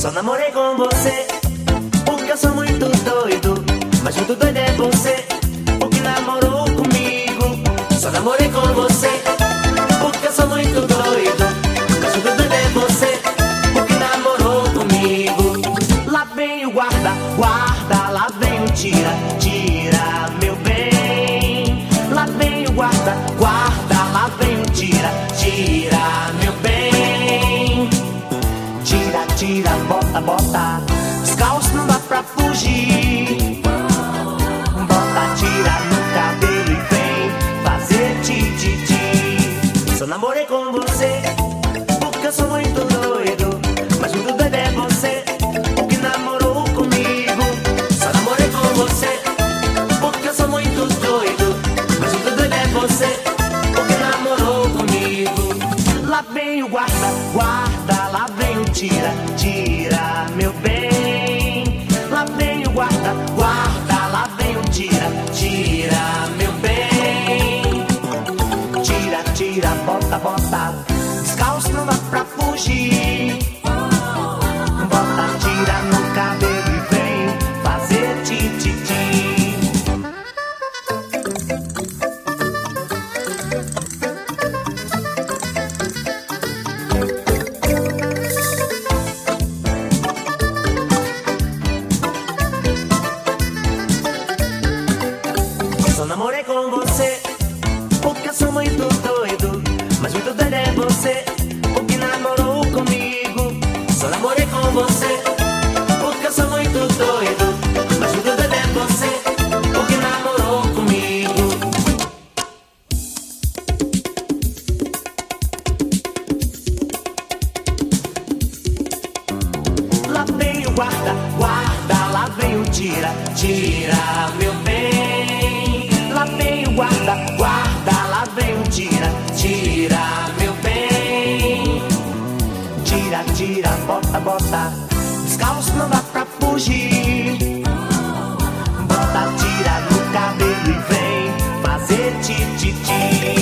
Só namorei com você porque eu sou muito doido, mas muito doido é você porque namorou comigo. Só namorei com você porque eu sou muito doido, mas muito doido é você porque namorou comigo. Lá vem o guarda, guarda, lá vem o tira, tira, meu bem. Lá vem o guarda, guarda, lá vem o tira, tira, meu bem. Tira, tira, bota, bota, descalço não dá pra fugir. Bota, tira no cabelo e vem fazer ti-ti-ti. Só namorei com você porque eu sou muito doido, mas muito doido é você porque namorou comigo. Só namorei com você porque eu sou muito doido, mas muito doido é você porque namorou comigo. Lá vem o guarda, guarda, lá vem o tira, tira, meu bem. Lá vem o guarda, guarda, lá vem o tira, tira, meu bem. Tira, tira, bota, bota, descalço não dá pra fugir. Bota, tira no cabelo e vem fazer ti-ti-ti. Só namorei com você porque eu sou muito doido, mas muito doido é você porque namorou comigo. Só namorei com você porque eu sou muito doido, mas muito doido é você porque namorou comigo. Lá vem o guarda, guarda, lá vem o tira, tira, meu bem. Lá vem o guarda, guarda, lá vem o tira, tira, meu bem. Tira, tira, bota, bota, descalço não dá pra fugir. Bota, tira no cabelo e vem fazer ti-ti-ti.